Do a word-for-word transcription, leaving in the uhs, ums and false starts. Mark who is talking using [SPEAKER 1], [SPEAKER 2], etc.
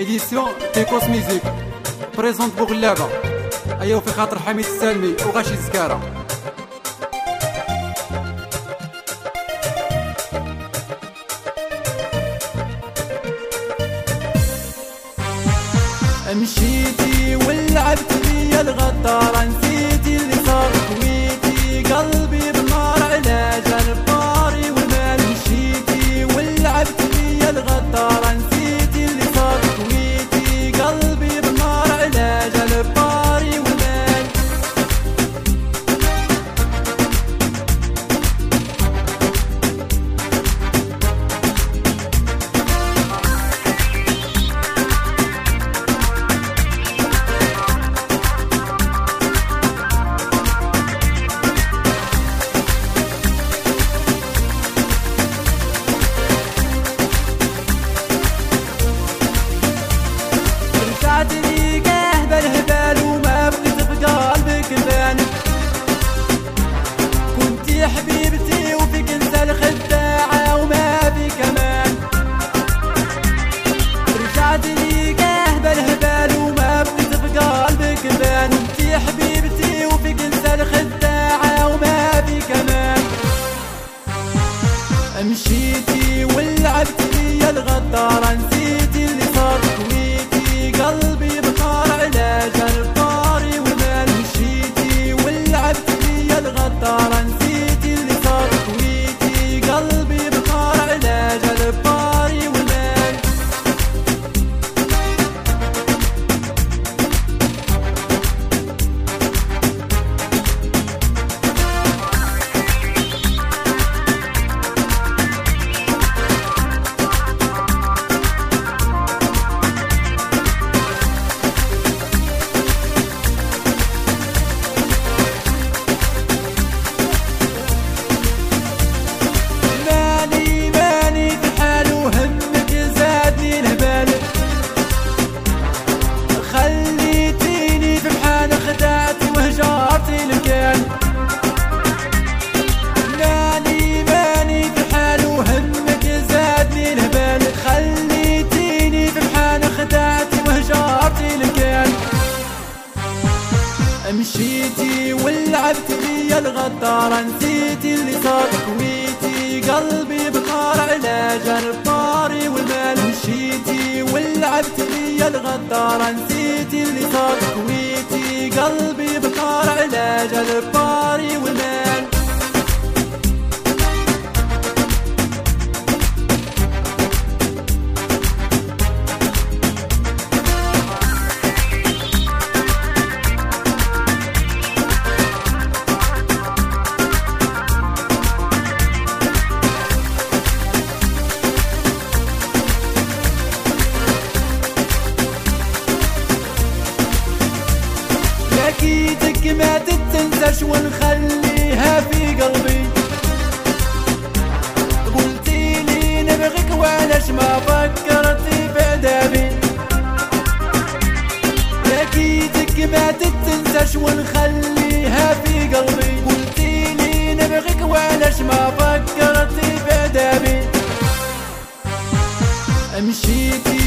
[SPEAKER 1] اديسيون تيكوس ميوزيك بريزونت بوغلابه. ايوا في خاطر حميد السالمي وغاشي زكاره.
[SPEAKER 2] مشيتي ولعبت لي الغدارة، نسيتي اللي صار كويتي، قلبي بالنار على جرباري والمال. مشيتي ولعبت لي الغدارة، نسيتي اللي صار كويتي، قلبي بالنار على جرباري والمال. كنتي حبيبتي وفيك انت الخداعة وما في كمان. رجعت لي قهبة الهبال وما بقيت في قلبك بان. كنتي حبيبتي وفيك انت الخداعة وما في كمان. مشيتي ولعبت لي الغدارة، نسيتي اللي صار كويتي، قلبي بخار على جرباري والمال. مشيتي ولعبت لي الغدارة، نسيتي اللي صار كويتي، قلبي بخار على جرباري والمال. خليتيني في محال خدعتي وهجرتي المكان. ماني ماني في حال وهمك زادني الهبال. خليتيني في محال خدعتي وهجرتي المكان. مشيتي ولعبت لي الغدارة، نسيتي اللي صار كويتي، قلبي بخار على جرباري والمال. مشيتي ولعبت لي الغدارة، نسيتي اللي صار كويتي، قلبي بخار على جرباري والمال. اكيدك ما تتنساش ونخليها في قلبي. قلتي لي نبغيك وعلاش ما فكرتي بعذابي. اكيدك ما تتنساش ونخليها في قلبي. قلتي لي نبغيك وعلاش ما فكرتي بعذابي. مشيتي